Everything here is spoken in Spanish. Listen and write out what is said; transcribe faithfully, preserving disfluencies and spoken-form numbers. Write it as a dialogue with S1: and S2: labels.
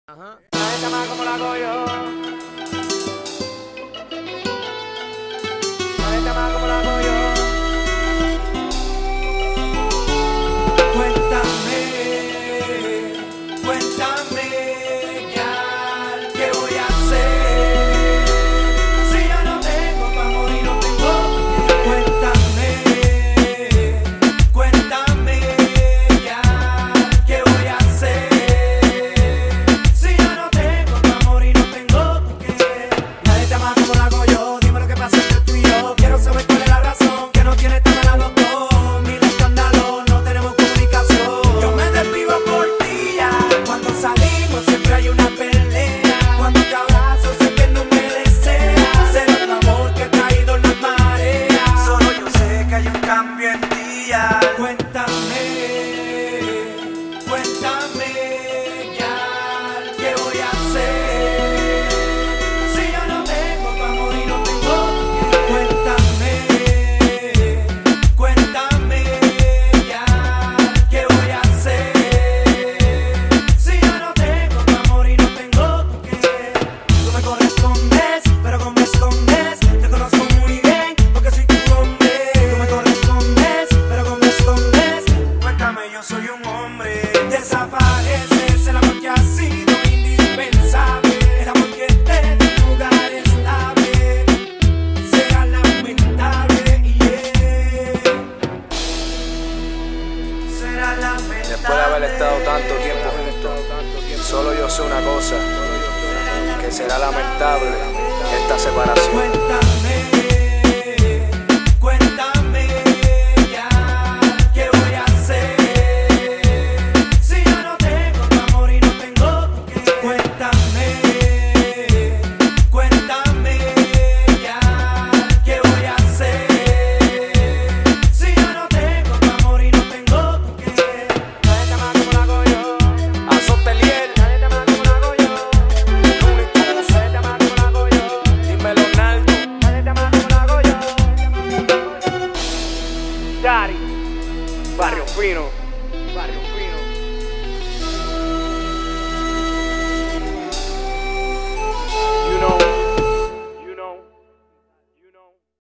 S1: Ajá. Nadie te ama como la hago yo. Nadie te ama como la hago yo. Cuéntame, cuéntame ya, ¿qué voy a hacer? Si ya no tengo pa' morir, no tengo. Cuéntame, cuéntame ya, ¿qué voy a hacer? Si ya no tengo pa' morir, no tengo tú qué. Nadie te ama como la hago yo, dime lo que pasa entre tú y yo. Quiero saber cuál es la razón que no tiene tan mala los dos. Mil escándalos, no tenemos comunicación. Yo me desvivo por ti ya. Cuando salimos siempre hay una pelea. Cuando te abrazo sé que no me deseas. Será otro amor que ha traído las mareas. Solo yo sé que hay un cambio en ti ya. Cuéntame, cuéntame ya, ¿qué voy a hacer? Si yo no tengo pa' morir, no tengo. Cuéntame, cuéntame ya, ¿qué voy a hacer? Si yo no tengo pa' morir, no tengo tú qué. Tú me correspondes, pero como me escondes, te conozco muy bien, porque soy tu hombre. Tú me correspondes, pero como me escondes, cuéntame, yo soy un hombre. Desapareces el amor que ha sido indispensable, el amor que te dio un lugar estable. Será lamentable, yeah. Será lamentable.
S2: Después de haber estado tanto tiempo juntos, solo yo sé una cosa, que será lamentable esta separación.
S1: Cuéntame.